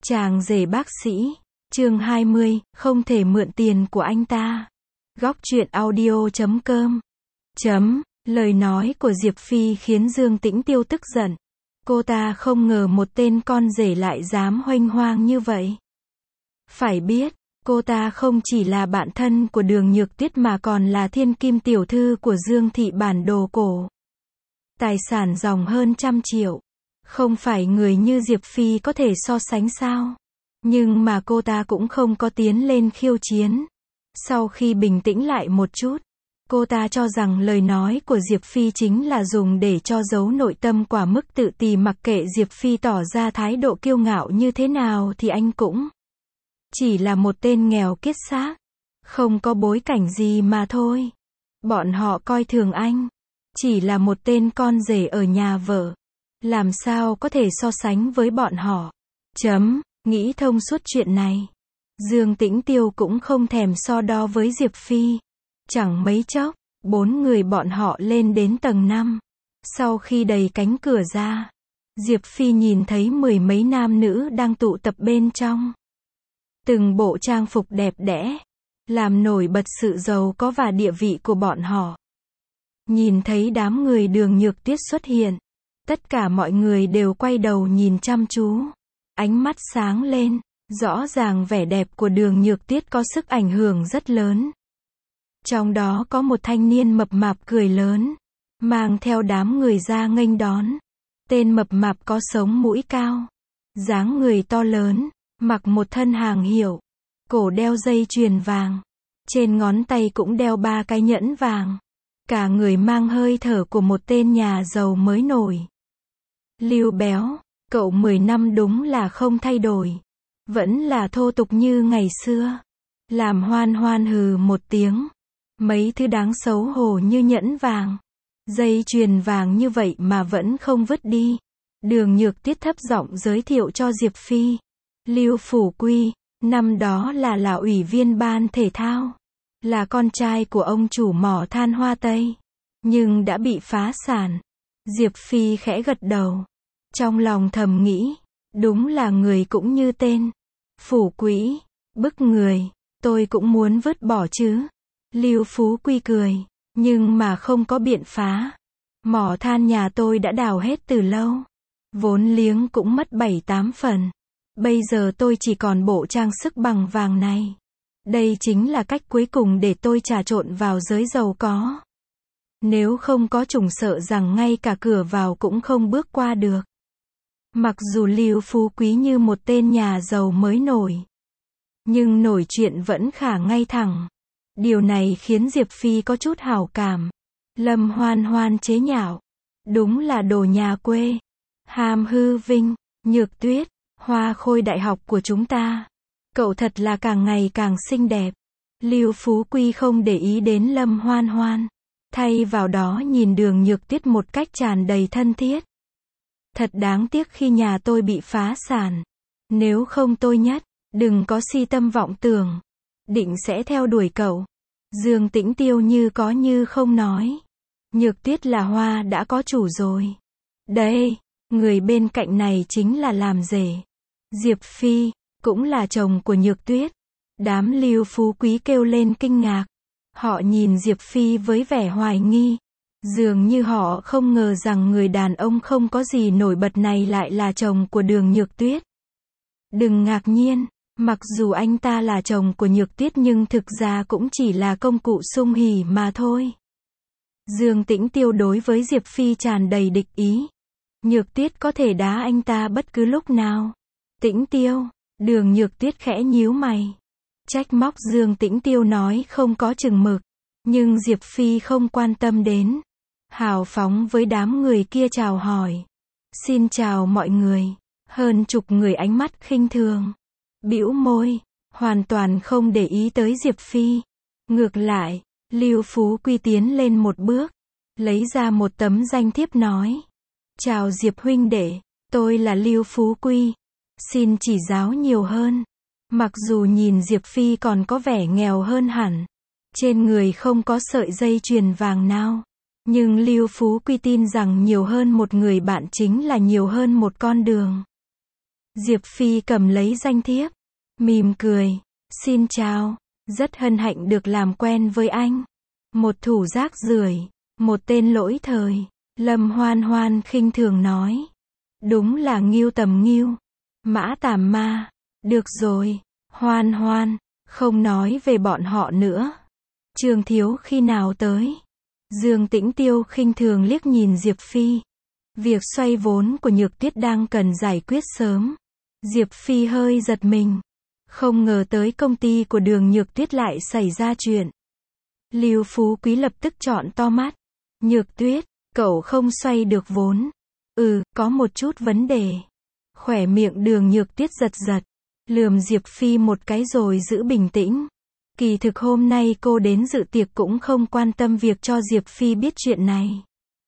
Chàng rể bác sĩ, chương 20, không thể mượn tiền của anh ta. Góc truyện audio.com. Lời nói của Diệp Phi khiến Dương Tĩnh Tiêu tức giận. Cô ta không ngờ một tên con rể lại dám huênh hoang như vậy. Phải biết, cô ta không chỉ là bạn thân của Đường Nhược Tuyết mà còn là thiên kim tiểu thư của Dương thị bản đồ cổ. Tài sản ròng hơn 100 triệu. Không phải người như Diệp Phi có thể so sánh sao? Nhưng mà cô ta cũng không có tiến lên khiêu chiến. Sau khi bình tĩnh lại một chút, cô ta cho rằng lời nói của Diệp Phi chính là dùng để cho giấu nội tâm quả mức tự ti, mặc kệ Diệp Phi tỏ ra thái độ kiêu ngạo như thế nào thì anh cũng chỉ là một tên nghèo kiết xác, không có bối cảnh gì mà thôi. Bọn họ coi thường anh, chỉ là một tên con rể ở nhà vợ. Làm sao có thể so sánh với bọn họ? Nghĩ thông suốt chuyện này, Dương Tĩnh Tiêu cũng không thèm so đo với Diệp Phi. Chẳng mấy chốc, 4 người bọn họ lên đến tầng 5. Sau khi đẩy cánh cửa ra, Diệp Phi nhìn thấy 10 mấy nam nữ đang tụ tập bên trong. Từng bộ trang phục đẹp đẽ, làm nổi bật sự giàu có và địa vị của bọn họ. Nhìn thấy đám người Đường Nhược Tuyết xuất hiện, tất cả mọi người đều quay đầu nhìn chăm chú. Ánh mắt sáng lên, rõ ràng vẻ đẹp của Đường Nhược Tuyết có sức ảnh hưởng rất lớn. Trong đó có một thanh niên mập mạp cười lớn, mang theo đám người ra nghênh đón. Tên mập mạp có sống mũi cao, dáng người to lớn, mặc một thân hàng hiệu, cổ đeo dây chuyền vàng, trên ngón tay cũng đeo 3 cái nhẫn vàng. Cả người mang hơi thở của một tên nhà giàu mới nổi. Lưu Béo, cậu 10 năm đúng là không thay đổi. Vẫn là thô tục như ngày xưa. Làm Hoan Hoan hừ một tiếng. Mấy thứ đáng xấu hổ như nhẫn vàng, dây chuyền vàng như vậy mà vẫn không vứt đi. Đường Nhược Tuyết thấp giọng giới thiệu cho Diệp Phi. Lưu Phủ Quy, năm đó là ủy viên ban thể thao. Là con trai của ông chủ mỏ than Hoa Tây. Nhưng đã bị phá sản. Diệp Phi khẽ gật đầu. Trong lòng thầm nghĩ, đúng là người cũng như tên. Phủ Quý, bức người, tôi cũng muốn vứt bỏ chứ. Lưu Phú Quy cười, nhưng mà không có biện phá. Mỏ than nhà tôi đã đào hết từ lâu. Vốn liếng cũng mất 7-8 phần. Bây giờ tôi chỉ còn bộ trang sức bằng vàng này. Đây chính là cách cuối cùng để tôi trà trộn vào giới giàu có. Nếu không có trùng sợ rằng ngay cả cửa vào cũng không bước qua được. Mặc dù Lưu Phú Quý như một tên nhà giàu mới nổi, nhưng nổi chuyện vẫn khả ngay thẳng. Điều này khiến Diệp Phi có chút hảo cảm. Lâm Hoan Hoan chế nhạo. Đúng là đồ nhà quê. Hàm hư vinh, Nhược Tuyết, hoa khôi đại học của chúng ta. Cậu thật là càng ngày càng xinh đẹp. Lưu Phú Quy không để ý đến Lâm Hoan Hoan. Thay vào đó nhìn Đường Nhược Tuyết một cách tràn đầy thân thiết. Thật đáng tiếc khi nhà tôi bị phá sản. Nếu không tôi nhất, đừng có si tâm vọng tưởng. Định sẽ theo đuổi cậu. Dương Tĩnh Tiêu như có như không nói. Nhược Tuyết là hoa đã có chủ rồi. Đây, người bên cạnh này chính là làm rể. Diệp Phi, cũng là chồng của Nhược Tuyết. Đám Lưu Phú Quý kêu lên kinh ngạc. Họ nhìn Diệp Phi với vẻ hoài nghi. Dường như họ không ngờ rằng người đàn ông không có gì nổi bật này lại là chồng của Đường Nhược Tuyết. Đừng ngạc nhiên, mặc dù anh ta là chồng của Nhược Tuyết nhưng thực ra cũng chỉ là công cụ sung hỉ mà thôi. Dương Tĩnh Tiêu đối với Diệp Phi tràn đầy địch ý. Nhược Tuyết có thể đá anh ta bất cứ lúc nào. Tĩnh Tiêu, Đường Nhược Tuyết khẽ nhíu mày. Trách móc Dương Tĩnh Tiêu nói không có chừng mực. Nhưng Diệp Phi không quan tâm đến. Hào phóng với đám người kia chào hỏi. Xin chào mọi người. Hơn chục người ánh mắt khinh thường. Bĩu môi, hoàn toàn không để ý tới Diệp Phi. Ngược lại, Lưu Phú Quy tiến lên một bước, lấy ra một tấm danh thiếp nói. Chào Diệp huynh đệ, tôi là Lưu Phú Quy. Xin chỉ giáo nhiều hơn. Mặc dù nhìn Diệp Phi còn có vẻ nghèo hơn hẳn. Trên người không có sợi dây chuyền vàng nào. Nhưng Lưu Phú Quy tin rằng nhiều hơn một người bạn chính là nhiều hơn một con đường. Diệp Phi cầm lấy danh thiếp, mỉm cười. Xin chào, rất hân hạnh được làm quen với anh. Một thủ rác rưởi, một tên lỗi thời. Lâm Hoan Hoan khinh thường nói. Đúng là nghiêu tầm nghiêu. Mã Tàm Ma. Được rồi, Hoan Hoan, không nói về bọn họ nữa. Trường Thiếu khi nào tới? Dương Tĩnh Tiêu khinh thường liếc nhìn Diệp Phi. Việc xoay vốn của Nhược Tuyết đang cần giải quyết sớm. Diệp Phi hơi giật mình. Không ngờ tới công ty của Đường Nhược Tuyết lại xảy ra chuyện. Lưu Phú Quý lập tức trọn to mắt. Nhược Tuyết, cậu không xoay được vốn. Có một chút vấn đề. Khỏe miệng Đường Nhược Tuyết giật giật. Lườm Diệp Phi một cái rồi giữ bình tĩnh. Kỳ thực hôm nay cô đến dự tiệc cũng không quan tâm việc cho Diệp Phi biết chuyện này.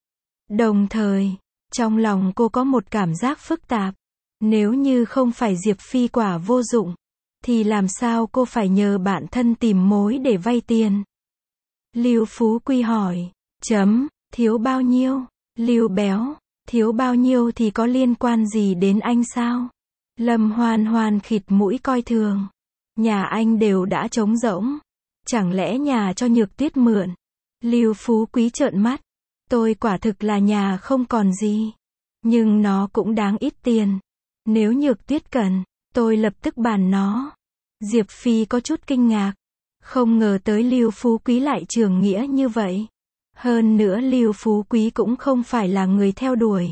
Đồng thời, trong lòng cô có một cảm giác phức tạp. Nếu như không phải Diệp Phi quả vô dụng, thì làm sao cô phải nhờ bạn thân tìm mối để vay tiền? Lưu Phú Quý hỏi. Thiếu bao nhiêu? Lưu Béo. Thiếu bao nhiêu thì có liên quan gì đến anh sao? Lâm Hoan Hoan khịt mũi coi thường. Nhà anh đều đã trống rỗng. Chẳng lẽ nhà cho Nhược Tuyết mượn? Lưu Phú Quý trợn mắt. Tôi quả thực là nhà không còn gì. Nhưng nó cũng đáng ít tiền. Nếu Nhược Tuyết cần, tôi lập tức bàn nó. Diệp Phi có chút kinh ngạc. Không ngờ tới Lưu Phú Quý lại trưởng nghĩa như vậy. Hơn nữa Lưu Phú Quý cũng không phải là người theo đuổi.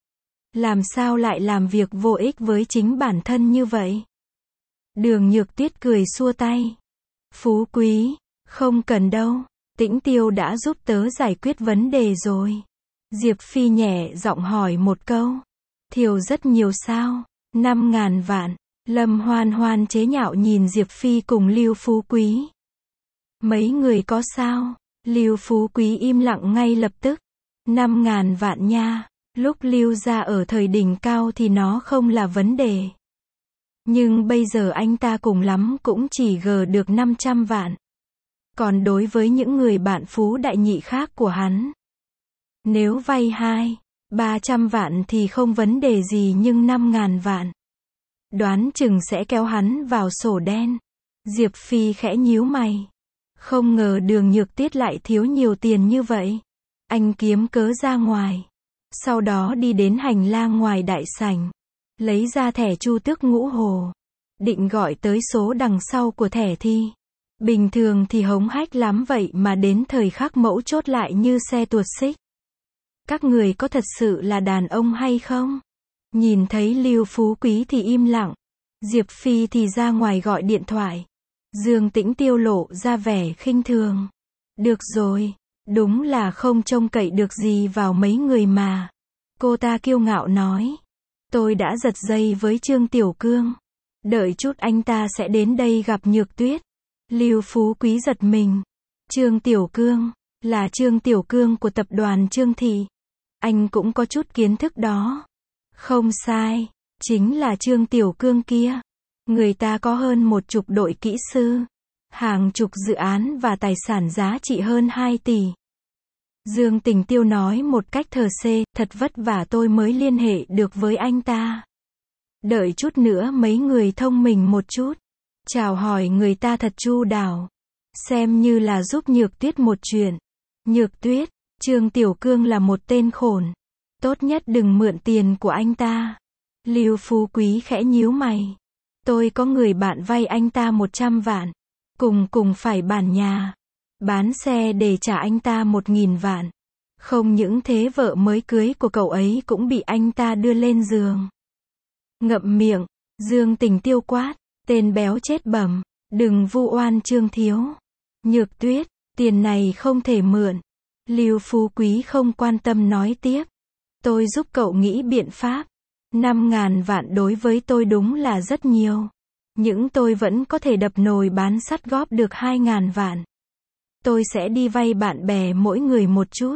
Làm sao lại làm việc vô ích với chính bản thân như vậy? Đường Nhược Tuyết cười xua tay. Phú Quý, không cần đâu. Tĩnh Tiêu đã giúp tớ giải quyết vấn đề rồi. Diệp Phi nhẹ giọng hỏi một câu. Thiểu rất nhiều sao? 5.000 vạn. Lâm Hoan Hoan chế nhạo nhìn Diệp Phi cùng Lưu Phú Quý. Mấy người có sao? Lưu Phú Quý im lặng ngay lập tức. 5.000 vạn nha. Lúc Lưu gia ở thời đỉnh cao thì nó không là vấn đề. Nhưng bây giờ anh ta cùng lắm cũng chỉ gờ được 500 vạn. Còn đối với những người bạn phú đại nhị khác của hắn, nếu vay 300 vạn thì không vấn đề gì, nhưng 5.000 vạn, đoán chừng sẽ kéo hắn vào sổ đen. Diệp Phi khẽ nhíu mày. Không ngờ Đường Nhược Tuyết lại thiếu nhiều tiền như vậy. Anh kiếm cớ ra ngoài. Sau đó đi đến hành lang ngoài đại sảnh. Lấy ra thẻ Chu Tước Ngũ Hồ. Định gọi tới số đằng sau của thẻ thi. Bình thường thì hống hách lắm vậy mà đến thời khắc mấu chốt lại như xe tuột xích. Các người có thật sự là đàn ông hay không? Nhìn thấy Lưu Phú Quý thì im lặng. Diệp Phi thì ra ngoài gọi điện thoại. Dương Tĩnh Tiêu lộ ra vẻ khinh thường. Được rồi, đúng là không trông cậy được gì vào mấy người mà. Cô ta kiêu ngạo nói. Tôi đã giật dây với Trương Tiểu Cương. Đợi chút anh ta sẽ đến đây gặp Nhược Tuyết. Lưu Phú Quý giật mình. Trương Tiểu Cương, là Trương Tiểu Cương của tập đoàn Trương Thị. Anh cũng có chút kiến thức đó. Không sai, chính là Trương Tiểu Cương kia. Người ta có hơn 10 đội kỹ sư, hàng chục dự án và tài sản giá trị hơn 2 tỷ. Dương Tình Tiêu nói một cách thờ xê, thật vất vả tôi mới liên hệ được với anh ta. Đợi chút nữa mấy người thông minh một chút, chào hỏi người ta thật chu đáo, xem như là giúp Nhược Tuyết một chuyện. Nhược Tuyết, Trương Tiểu Cương là một tên khốn, tốt nhất đừng mượn tiền của anh ta. Lưu Phú Quý khẽ nhíu mày. Tôi có người bạn vay anh ta 100 vạn, cùng phải bàn nhà, bán xe để trả anh ta 1.000 vạn. Không những thế vợ mới cưới của cậu ấy cũng bị anh ta đưa lên giường. Ngậm miệng, Dương Tình Tiêu quát, tên béo chết bẩm, đừng vu oan Trương thiếu. Nhược Tuyết, tiền này không thể mượn. Lưu Phú Quý không quan tâm nói tiếp. Tôi giúp cậu nghĩ biện pháp. 5.000 vạn đối với tôi đúng là rất nhiều. Nhưng tôi vẫn có thể đập nồi bán sắt góp được 2.000 vạn. Tôi sẽ đi vay bạn bè mỗi người một chút.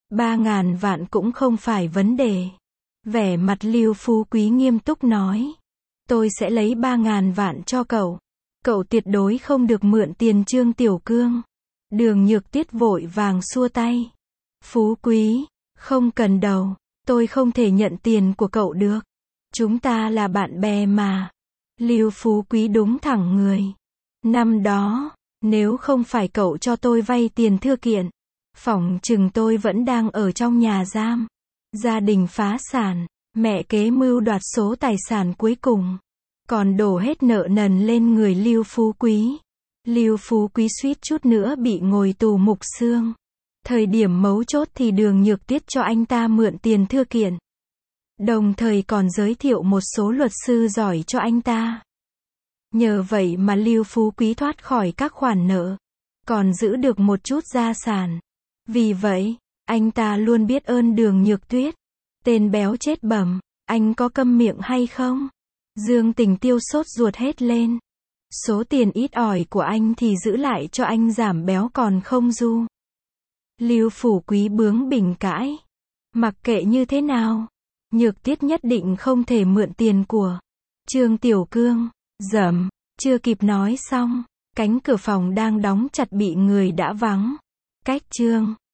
3.000 vạn cũng không phải vấn đề. Vẻ mặt Lưu Phú Quý nghiêm túc nói. Tôi sẽ lấy 3.000 vạn cho cậu. Cậu tuyệt đối không được mượn tiền Trương Tiểu Cương. Đường Nhược Tuyết vội vàng xua tay. Phú Quý, không cần đâu. Tôi không thể nhận tiền của cậu được. Chúng ta là bạn bè mà. Lưu Phú Quý đúng thẳng người. Năm đó, nếu không phải cậu cho tôi vay tiền thư kiện, phỏng chừng tôi vẫn đang ở trong nhà giam. Gia đình phá sản, mẹ kế mưu đoạt số tài sản cuối cùng, còn đổ hết nợ nần lên người Lưu Phú Quý. Lưu Phú Quý suýt chút nữa bị ngồi tù mục xương. Thời điểm mấu chốt thì Đường Nhược Tuyết cho anh ta mượn tiền thư kiện, đồng thời còn giới thiệu một số luật sư giỏi cho anh ta. Nhờ vậy mà Lưu Phú Quý thoát khỏi các khoản nợ, còn giữ được một chút gia sản. Vì vậy, anh ta luôn biết ơn Đường Nhược Tuyết. Tên béo chết bẩm, anh có câm miệng hay không? Dương Tình Tiêu sốt ruột hết lên. Số tiền ít ỏi của anh thì giữ lại cho anh giảm béo còn không du. Lưu Phú Quý bướng bỉnh cãi. Mặc kệ như thế nào, Nhược Tuyết nhất định không thể mượn tiền của Trương Tiểu Cương. Dầm, chưa kịp nói xong, cánh cửa phòng đang đóng chặt bị người đã vắng. Cách Trương